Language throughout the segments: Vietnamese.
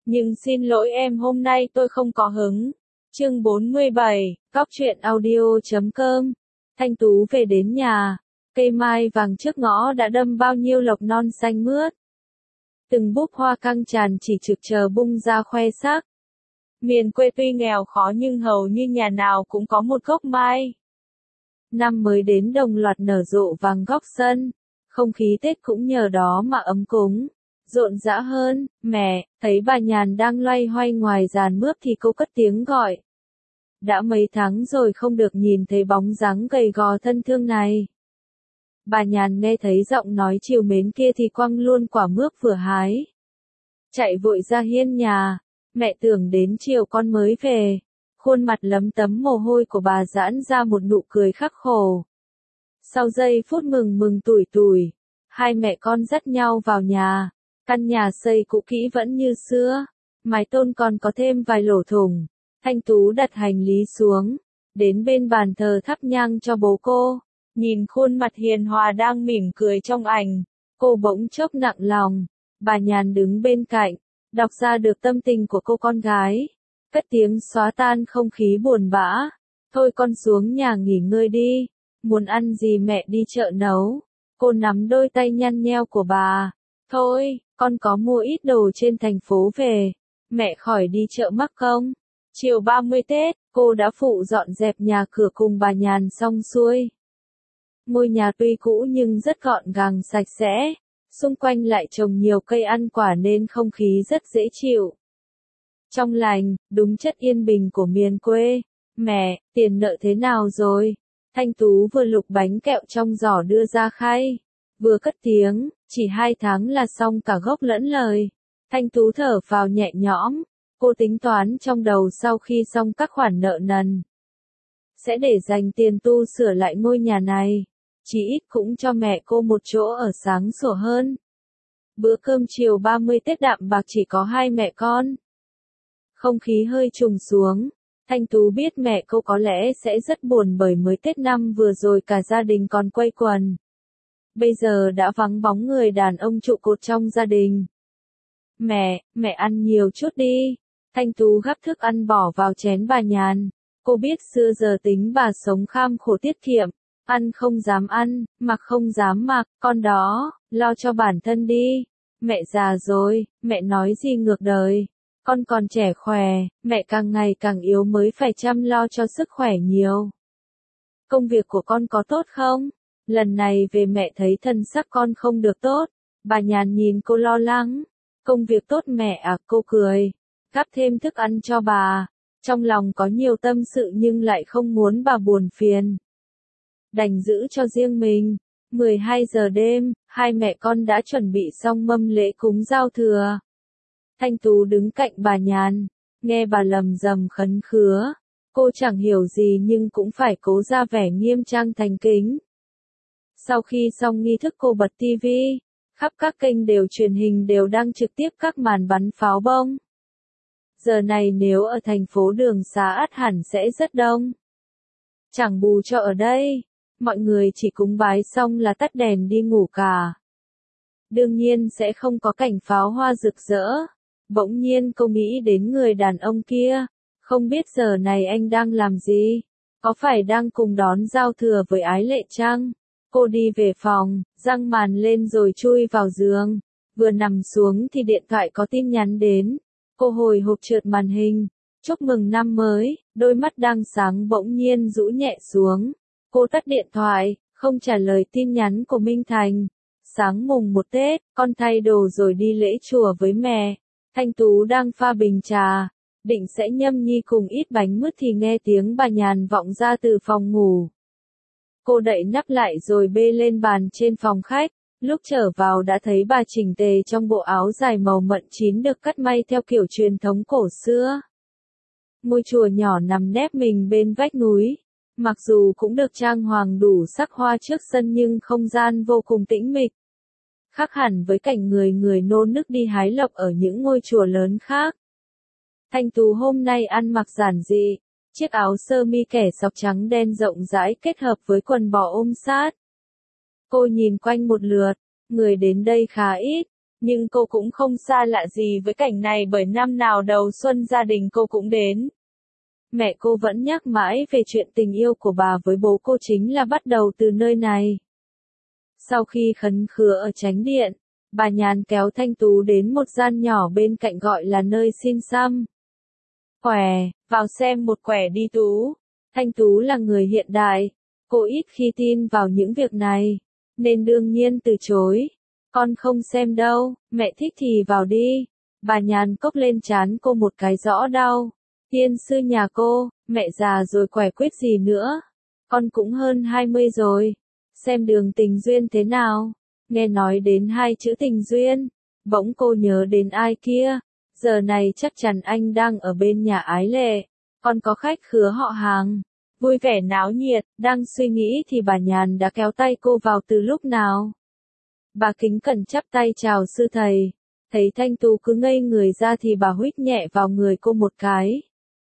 Nhưng xin lỗi em hôm nay tôi không có hứng. Chương 47, Cóc truyện audio.com. Thanh Tú về đến nhà, cây mai vàng trước ngõ đã đâm bao nhiêu lộc non xanh mướt. Từng búp hoa căng tràn chỉ trực chờ bung ra khoe sắc. Miền quê tuy nghèo khó nhưng hầu như nhà nào cũng có một gốc mai. Năm mới đến đồng loạt nở rộ vàng góc sân, không khí Tết cũng nhờ đó mà ấm cúng, rộn rã hơn. Mẹ, thấy bà Nhàn đang loay hoay ngoài giàn mướp thì cô cất tiếng gọi. Đã mấy tháng rồi không được nhìn thấy bóng dáng gầy gò thân thương này. Bà Nhàn nghe thấy giọng nói trìu mến kia thì quăng luôn quả mướp vừa hái. Chạy vội ra hiên nhà, mẹ tưởng đến chiều con mới về. Khuôn mặt lấm tấm mồ hôi của bà giãn ra một nụ cười khắc khổ. Sau giây phút mừng mừng tủi tủi, hai mẹ con dắt nhau vào nhà. Căn nhà xây cũ kỹ vẫn như xưa, mái tôn còn có thêm vài lỗ thủng. Thanh Tú đặt hành lý xuống, đến bên bàn thờ thắp nhang cho bố cô. Nhìn khuôn mặt hiền hòa đang mỉm cười trong ảnh, cô bỗng chốc nặng lòng. Bà Nhàn đứng bên cạnh, đọc ra được tâm tình của cô con gái. Cất tiếng xóa tan không khí buồn bã. Thôi con xuống nhà nghỉ ngơi đi, muốn ăn gì mẹ đi chợ nấu. Cô nắm đôi tay nhăn nheo của bà. Thôi, con có mua ít đồ trên thành phố về, mẹ khỏi đi chợ mắc không? Chiều 30 Tết, cô đã phụ dọn dẹp nhà cửa cùng bà Nhàn xong xuôi. Ngôi nhà tuy cũ nhưng rất gọn gàng sạch sẽ, xung quanh lại trồng nhiều cây ăn quả nên không khí rất dễ chịu. Trong lành, đúng chất yên bình của miền quê. Mẹ, tiền nợ thế nào rồi? Thanh Tú vừa lục bánh kẹo trong giỏ đưa ra khay, vừa cất tiếng, chỉ 2 tháng là xong cả gốc lẫn lời. Thanh Tú thở phào nhẹ nhõm, cô tính toán trong đầu sau khi xong các khoản nợ nần. Sẽ để dành tiền tu sửa lại ngôi nhà này, chỉ ít cũng cho mẹ cô một chỗ ở sáng sủa hơn. Bữa cơm chiều 30 Tết đạm bạc chỉ có hai mẹ con. Không khí hơi trùng xuống, Thanh Tú biết mẹ cô có lẽ sẽ rất buồn bởi mới Tết năm vừa rồi cả gia đình còn quây quần. Bây giờ đã vắng bóng người đàn ông trụ cột trong gia đình. Mẹ ăn nhiều chút đi. Thanh Tú gắp thức ăn bỏ vào chén bà Nhàn. Cô biết xưa giờ tính bà sống kham khổ tiết kiệm, ăn không dám ăn, mặc không dám mặc, con đó, lo cho bản thân đi. Mẹ già rồi, mẹ nói gì ngược đời. Con còn trẻ khỏe, mẹ càng ngày càng yếu mới phải chăm lo cho sức khỏe nhiều. Công việc của con có tốt không? Lần này về mẹ thấy thân sắc con không được tốt. Bà Nhàn nhìn cô lo lắng. Công việc tốt mẹ à, cô cười. Gắp thêm thức ăn cho bà. Trong lòng có nhiều tâm sự nhưng lại không muốn bà buồn phiền. Đành giữ cho riêng mình. 12 giờ đêm, hai mẹ con đã chuẩn bị xong mâm lễ cúng giao thừa. Thanh Tú đứng cạnh bà Nhàn, nghe bà lầm rầm khấn khứa. Cô chẳng hiểu gì nhưng cũng phải cố ra vẻ nghiêm trang thành kính. Sau khi xong nghi thức cô bật tivi, khắp các kênh đều truyền hình đều đang trực tiếp các màn bắn pháo bông. Giờ này nếu ở thành phố Đường Xá ắt hẳn sẽ rất đông. Chẳng bù cho ở đây, mọi người chỉ cúng bái xong là tắt đèn đi ngủ cả. Đương nhiên sẽ không có cảnh pháo hoa rực rỡ. Bỗng nhiên cô nghĩ đến người đàn ông kia, không biết giờ này anh đang làm gì, có phải đang cùng đón giao thừa với Ái Lệ chăng? Cô đi về phòng, giăng màn lên rồi chui vào giường, vừa nằm xuống thì điện thoại có tin nhắn đến, cô hồi hộp trượt màn hình, chúc mừng năm mới, đôi mắt đang sáng bỗng nhiên rũ nhẹ xuống, cô tắt điện thoại, không trả lời tin nhắn của Minh Thành. Sáng mùng 1 Tết, con thay đồ rồi đi lễ chùa với mẹ. Thanh Tú đang pha bình trà, định sẽ nhâm nhi cùng ít bánh mứt thì nghe tiếng bà Nhàn vọng ra từ phòng ngủ. Cô đậy nắp lại rồi bê lên bàn trên phòng khách, lúc trở vào đã thấy bà chỉnh tề trong bộ áo dài màu mận chín được cắt may theo kiểu truyền thống cổ xưa. Ngôi chùa nhỏ nằm nép mình bên vách núi, mặc dù cũng được trang hoàng đủ sắc hoa trước sân nhưng không gian vô cùng tĩnh mịch. Khác hẳn với cảnh người nô nức đi hái lộc ở những ngôi chùa lớn khác. Thanh Tú hôm nay ăn mặc giản dị, chiếc áo sơ mi kẻ sọc trắng đen rộng rãi kết hợp với quần bò ôm sát. Cô nhìn quanh một lượt, người đến đây khá ít, Nhưng cô cũng không xa lạ gì với cảnh này bởi năm nào đầu xuân gia đình cô cũng đến. Mẹ cô vẫn nhắc mãi về chuyện tình yêu của bà với bố cô chính là bắt đầu từ nơi này. Sau khi khấn khứa ở chánh điện, bà Nhàn kéo Thanh Tú đến một gian nhỏ bên cạnh gọi là nơi xin xăm. Quẻ, vào xem một quẻ đi Tú. Thanh Tú là người hiện đại, cô ít khi tin vào những việc này, nên đương nhiên từ chối. Con không xem đâu, mẹ thích thì vào đi. Bà Nhàn cốc lên trán cô một cái rõ đau. Tiên sư nhà cô, mẹ già rồi quẻ quyết gì nữa. Con cũng hơn 20 rồi. Xem đường tình duyên thế nào. Nghe nói đến hai chữ tình duyên, bỗng cô nhớ đến ai kia. Giờ này chắc chắn anh đang ở bên nhà Ái Lệ. Con có khách khứa họ hàng. Vui vẻ náo nhiệt, đang suy nghĩ thì bà Nhàn đã kéo tay cô vào từ lúc nào. Bà kính cẩn chắp tay chào sư thầy. Thấy Thanh Tú cứ ngây người ra thì bà huých nhẹ vào người cô một cái.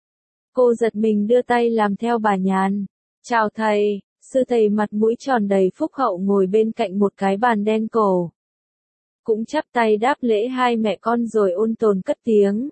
Cô giật mình đưa tay làm theo bà Nhàn. Chào thầy, sư thầy mặt mũi tròn đầy phúc hậu ngồi bên cạnh một cái bàn đen cổ. Cũng chắp tay đáp lễ hai mẹ con rồi ôn tồn cất tiếng.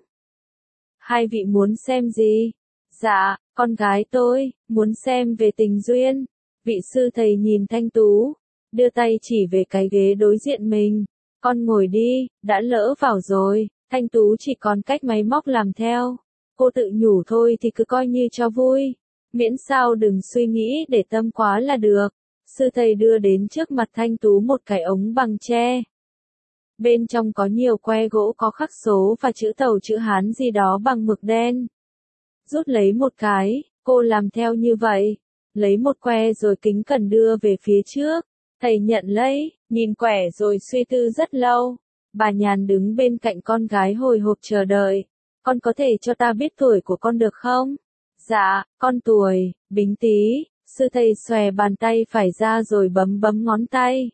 Hai vị muốn xem gì? Dạ, con gái tôi, muốn xem về tình duyên. Vị sư thầy nhìn Thanh Tú, đưa tay chỉ về cái ghế đối diện mình. Con ngồi đi, đã lỡ vào rồi. Thanh Tú chỉ còn cách máy móc làm theo. Cô tự nhủ thôi thì cứ coi như cho vui. Miễn sao đừng suy nghĩ để tâm quá là được. Sư thầy đưa đến trước mặt Thanh Tú một cái ống bằng tre. Bên trong có nhiều que gỗ có khắc số và chữ Tàu chữ Hán gì đó bằng mực đen. Rút lấy một cái, cô làm theo như vậy. Lấy một que rồi kính cẩn đưa về phía trước. Thầy nhận lấy, nhìn quẻ rồi suy tư rất lâu. Bà Nhàn đứng bên cạnh con gái hồi hộp chờ đợi. Con có thể cho ta biết tuổi của con được không? Dạ, con tuổi, Bính Tý. Sư thầy xòe bàn tay phải ra rồi bấm bấm ngón tay.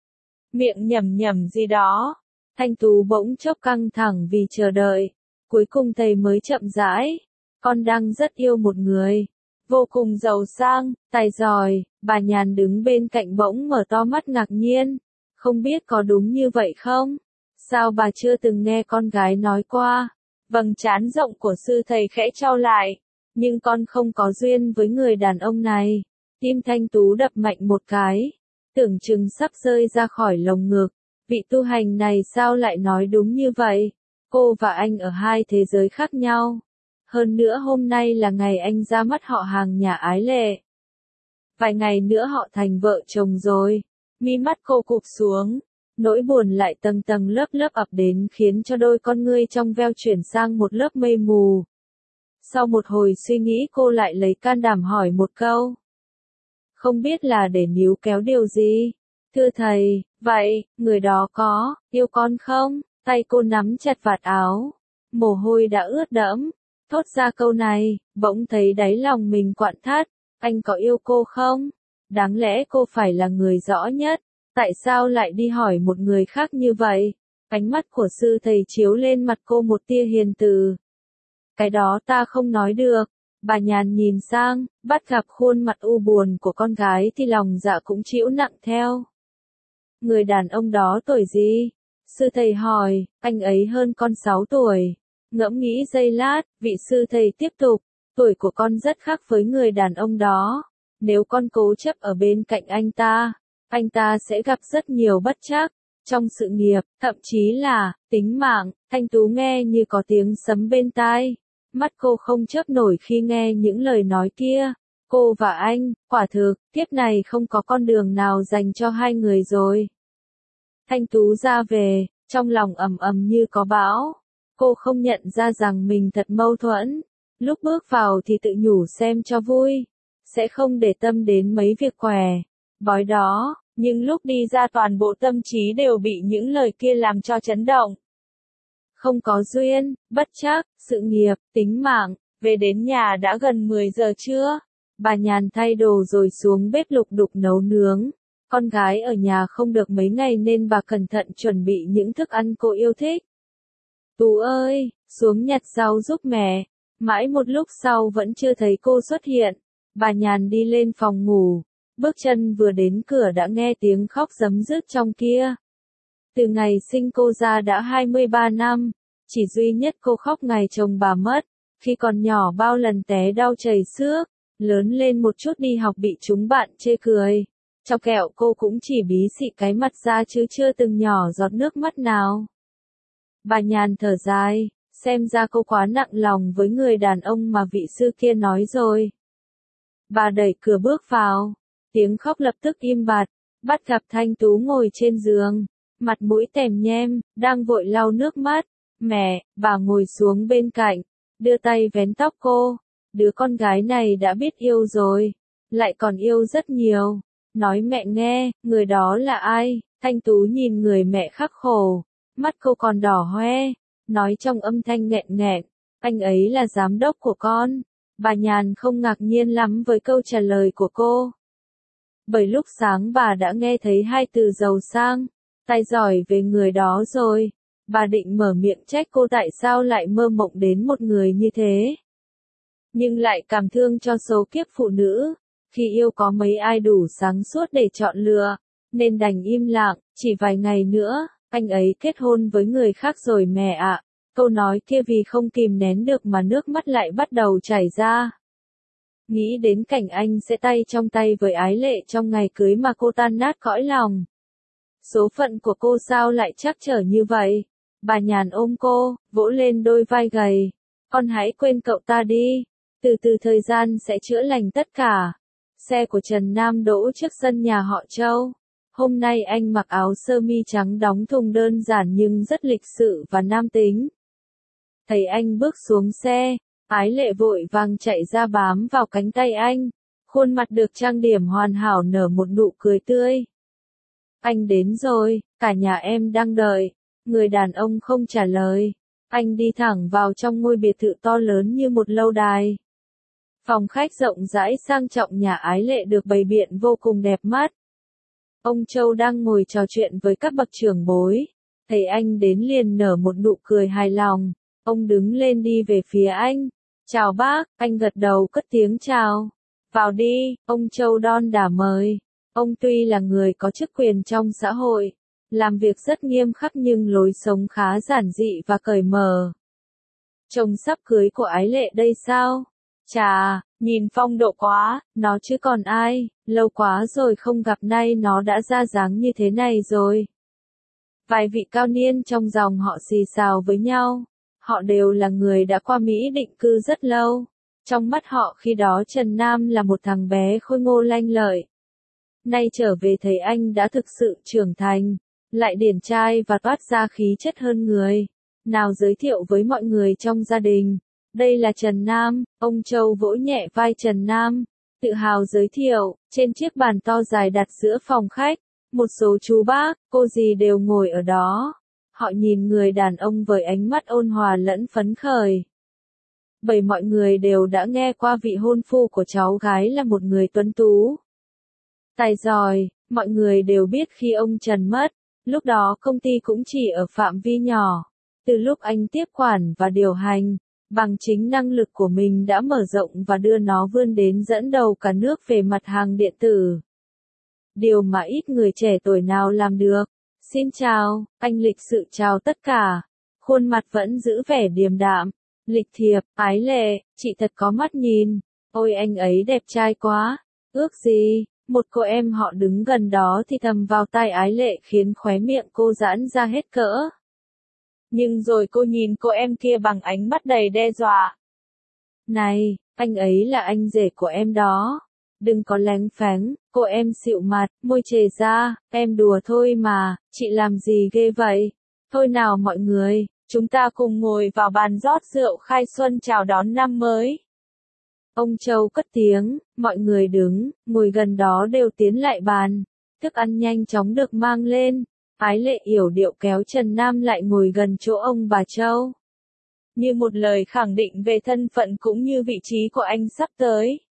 Miệng nhẩm nhẩm gì đó. Thanh Tú bỗng chốc căng thẳng vì chờ đợi. Cuối cùng thầy mới chậm rãi. Con đang rất yêu một người. Vô cùng giàu sang, tài giỏi. Bà Nhàn đứng bên cạnh bỗng mở to mắt ngạc nhiên. Không biết có đúng như vậy không? Sao bà chưa từng nghe con gái nói qua? Vầng trán rộng của sư thầy khẽ chau lại. Nhưng con không có duyên với người đàn ông này. Tim Thanh Tú đập mạnh một cái. Tưởng chừng sắp rơi ra khỏi lồng ngực. Vị tu hành này sao lại nói đúng như vậy? Cô và anh ở hai thế giới khác nhau. Hơn nữa hôm nay là ngày anh ra mắt họ hàng nhà Ái Lệ. Vài ngày nữa họ thành vợ chồng rồi. Mi mắt cô cụp xuống. Nỗi buồn lại tầng tầng lớp lớp ập đến khiến cho đôi con ngươi trong veo chuyển sang một lớp mây mù. Sau một hồi suy nghĩ cô lại lấy can đảm hỏi một câu. Không biết là để níu kéo điều gì? Thưa thầy, vậy, người đó có, yêu con không? Tay cô nắm chặt vạt áo. Mồ hôi đã ướt đẫm. Thốt ra câu này, bỗng thấy đáy lòng mình quặn thắt. Anh có yêu cô không? Đáng lẽ cô phải là người rõ nhất. Tại sao lại đi hỏi một người khác như vậy? Ánh mắt của sư thầy chiếu lên mặt cô một tia hiền từ. Cái đó ta không nói được. Bà Nhàn nhìn sang, bắt gặp khuôn mặt u buồn của con gái thì lòng dạ cũng chịu nặng theo. Người đàn ông đó tuổi gì? Sư thầy hỏi, anh ấy hơn con 6 tuổi. Ngẫm nghĩ giây lát, vị sư thầy tiếp tục, tuổi của con rất khác với người đàn ông đó. Nếu con cố chấp ở bên cạnh anh ta sẽ gặp rất nhiều bất trắc, trong sự nghiệp, thậm chí là, tính mạng. Thanh Tú nghe như có tiếng sấm bên tai. Mắt cô không chớp nổi khi nghe những lời nói kia. Cô và anh, quả thực, kiếp này không có con đường nào dành cho hai người rồi. Thanh Tú ra về, trong lòng ầm ầm như có bão. Cô không nhận ra rằng mình thật mâu thuẫn. Lúc bước vào thì tự nhủ xem cho vui. Sẽ không để tâm đến mấy việc què, bói đó. Nhưng lúc đi ra toàn bộ tâm trí đều bị những lời kia làm cho chấn động. Không có duyên, bất trắc, sự nghiệp, tính mạng. Về đến nhà đã gần 10 giờ trưa. Bà Nhàn thay đồ rồi xuống bếp lục đục nấu nướng. Con gái ở nhà không được mấy ngày nên bà cẩn thận chuẩn bị những thức ăn cô yêu thích. Tú ơi, xuống nhặt rau giúp mẹ. Mãi một lúc sau vẫn chưa thấy cô xuất hiện. Bà Nhàn đi lên phòng ngủ. Bước chân vừa đến cửa đã nghe tiếng khóc rấm rứt trong kia. Từ ngày sinh cô ra đã 23 năm, chỉ duy nhất cô khóc ngày chồng bà mất. Khi còn nhỏ bao lần té đau chảy xước, lớn lên một chút đi học bị chúng bạn chê cười. Chọc kẹo cô cũng chỉ bí xị cái mặt ra chứ chưa từng nhỏ giọt nước mắt nào. Bà Nhàn thở dài, xem ra cô quá nặng lòng với người đàn ông mà vị sư kia nói rồi. Bà đẩy cửa bước vào, tiếng khóc lập tức im bặt, bắt gặp Thanh Tú ngồi trên giường, mặt mũi tèm nhem, đang vội lau nước mắt. Mẹ, bà ngồi xuống bên cạnh, đưa tay vén tóc cô. Đứa con gái này đã biết yêu rồi, lại còn yêu rất nhiều. Nói mẹ nghe, người đó là ai? Thanh Tú nhìn người mẹ khắc khổ, mắt cô còn đỏ hoe, nói trong âm thanh nghẹn nghẹn, anh ấy là giám đốc của con. Bà Nhàn không ngạc nhiên lắm với câu trả lời của cô. Bởi lúc sáng bà đã nghe thấy hai từ giàu sang, tài giỏi về người đó rồi. Bà định mở miệng trách cô tại sao lại mơ mộng đến một người như thế. Nhưng lại cảm thương cho số kiếp phụ nữ, khi yêu có mấy ai đủ sáng suốt để chọn lựa, nên đành im lặng. Chỉ vài ngày nữa, anh ấy kết hôn với người khác rồi mẹ ạ. Câu nói kia vì không kìm nén được mà nước mắt lại bắt đầu chảy ra. Nghĩ đến cảnh anh sẽ tay trong tay với Ái Lệ trong ngày cưới mà cô tan nát cõi lòng. Số phận của cô sao lại trắc trở như vậy? Bà Nhàn ôm cô, vỗ lên đôi vai gầy. Con hãy quên cậu ta đi. Từ từ thời gian sẽ chữa lành tất cả. Xe của Trần Nam đỗ trước sân nhà họ Châu. Hôm nay anh mặc áo sơ mi trắng đóng thùng đơn giản nhưng rất lịch sự và nam tính. Thấy anh bước xuống xe, Ái Lệ vội vàng chạy ra bám vào cánh tay anh. Khuôn mặt được trang điểm hoàn hảo nở một nụ cười tươi. Anh đến rồi, cả nhà em đang đợi. Người đàn ông không trả lời. Anh đi thẳng vào trong ngôi biệt thự to lớn như một lâu đài. Phòng khách rộng rãi sang trọng nhà Ái Lệ được bày biện vô cùng đẹp mắt. Ông Châu đang ngồi trò chuyện với các bậc trưởng bối. Thấy anh đến liền nở một nụ cười hài lòng. Ông đứng lên đi về phía anh. Chào bác, anh gật đầu cất tiếng chào. Vào đi, ông Châu đon đả mời. Ông tuy là người có chức quyền trong xã hội, làm việc rất nghiêm khắc nhưng lối sống khá giản dị và cởi mở. Chồng sắp cưới của Ái Lệ đây sao? Chà, nhìn phong độ quá, nó chứ còn ai, lâu quá rồi không gặp nay nó đã ra dáng như thế này rồi. Vài vị cao niên trong dòng họ xì xào với nhau, họ đều là người đã qua Mỹ định cư rất lâu. Trong mắt họ khi đó Trần Nam là một thằng bé khôi ngô lanh lợi. Nay trở về thấy anh đã thực sự trưởng thành, lại điển trai và toát ra khí chất hơn người. Nào giới thiệu với mọi người trong gia đình. Đây là Trần Nam, ông Châu vỗ nhẹ vai Trần Nam, tự hào giới thiệu. Trên chiếc bàn to dài đặt giữa phòng khách, một số chú bác, cô dì đều ngồi ở đó. Họ nhìn người đàn ông với ánh mắt ôn hòa lẫn phấn khởi. Bởi mọi người đều đã nghe qua vị hôn phu của cháu gái là một người tuấn tú, tài giỏi. Mọi người đều biết khi ông Trần mất, lúc đó công ty cũng chỉ ở phạm vi nhỏ. Từ lúc anh tiếp quản và điều hành, bằng chính năng lực của mình đã mở rộng và đưa nó vươn đến dẫn đầu cả nước về mặt hàng điện tử. Điều mà ít người trẻ tuổi nào làm được. Xin chào, anh lịch sự chào tất cả. Khuôn mặt vẫn giữ vẻ điềm đạm, lịch thiệp. Ái Lệ, chị thật có mắt nhìn. Ôi anh ấy đẹp trai quá. Ước gì, một cô em họ đứng gần đó thì thầm vào tai Ái Lệ khiến khóe miệng cô giãn ra hết cỡ. Nhưng rồi cô nhìn cô em kia bằng ánh mắt đầy đe dọa. Này, anh ấy là anh rể của em đó. Đừng có lén phén, cô em xịu mặt, môi chề ra, em đùa thôi mà, chị làm gì ghê vậy? Thôi nào mọi người, chúng ta cùng ngồi vào bàn rót rượu khai xuân chào đón năm mới. Ông Châu cất tiếng, mọi người đứng, ngồi gần đó đều tiến lại bàn. Thức ăn nhanh chóng được mang lên. Ái Lệ yểu điệu kéo Trần Nam lại ngồi gần chỗ ông bà Châu. Như một lời khẳng định về thân phận cũng như vị trí của anh sắp tới.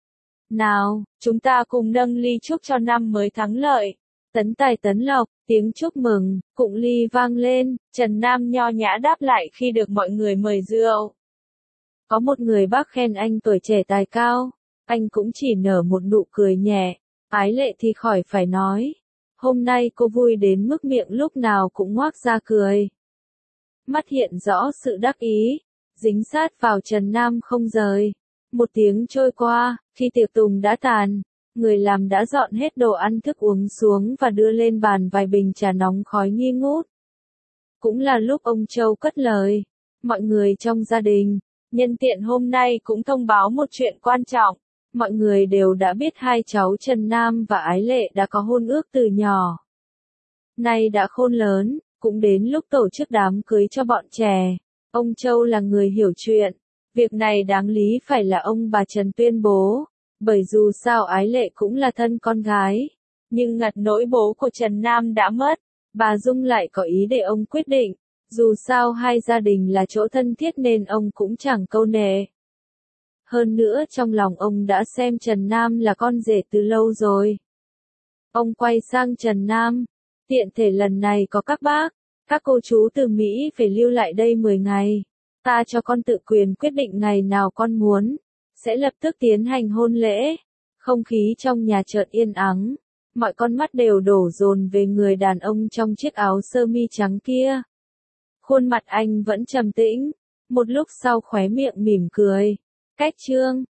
Nào, chúng ta cùng nâng ly chúc cho năm mới thắng lợi. Tấn tài tấn lộc, tiếng chúc mừng, cụng ly vang lên, Trần Nam nho nhã đáp lại khi được mọi người mời rượu. Có một người bác khen anh tuổi trẻ tài cao, anh cũng chỉ nở một nụ cười nhẹ. Ái Lệ thì khỏi phải nói. Hôm nay cô vui đến mức miệng lúc nào cũng ngoác ra cười. Mắt hiện rõ sự đắc ý, dính sát vào Trần Nam không rời. Một tiếng trôi qua, khi tiệc tùng đã tàn, người làm đã dọn hết đồ ăn thức uống xuống và đưa lên bàn vài bình trà nóng khói nghi ngút. Cũng là lúc ông Châu cất lời. Mọi người trong gia đình, nhân tiện hôm nay cũng thông báo một chuyện quan trọng. Mọi người đều đã biết hai cháu Trần Nam và Ái Lệ đã có hôn ước từ nhỏ. Nay đã khôn lớn, cũng đến lúc tổ chức đám cưới cho bọn trẻ. Ông Châu là người hiểu chuyện. Việc này đáng lý phải là ông bà Trần tuyên bố. Bởi dù sao Ái Lệ cũng là thân con gái. Nhưng ngặt nỗi bố của Trần Nam đã mất. Bà Dung lại có ý để ông quyết định. Dù sao hai gia đình là chỗ thân thiết nên ông cũng chẳng câu nệ. Hơn nữa trong lòng ông đã xem Trần Nam là con rể từ lâu rồi. Ông quay sang Trần Nam. Tiện thể lần này có các bác, các cô chú từ Mỹ phải lưu lại đây 10 ngày. Ta cho con tự quyền quyết định ngày nào con muốn. Sẽ lập tức tiến hành hôn lễ. Không khí trong nhà chợt yên ắng. Mọi con mắt đều đổ dồn về người đàn ông trong chiếc áo sơ mi trắng kia. Khuôn mặt anh vẫn trầm tĩnh. Một lúc sau khóe miệng mỉm cười. Cách chương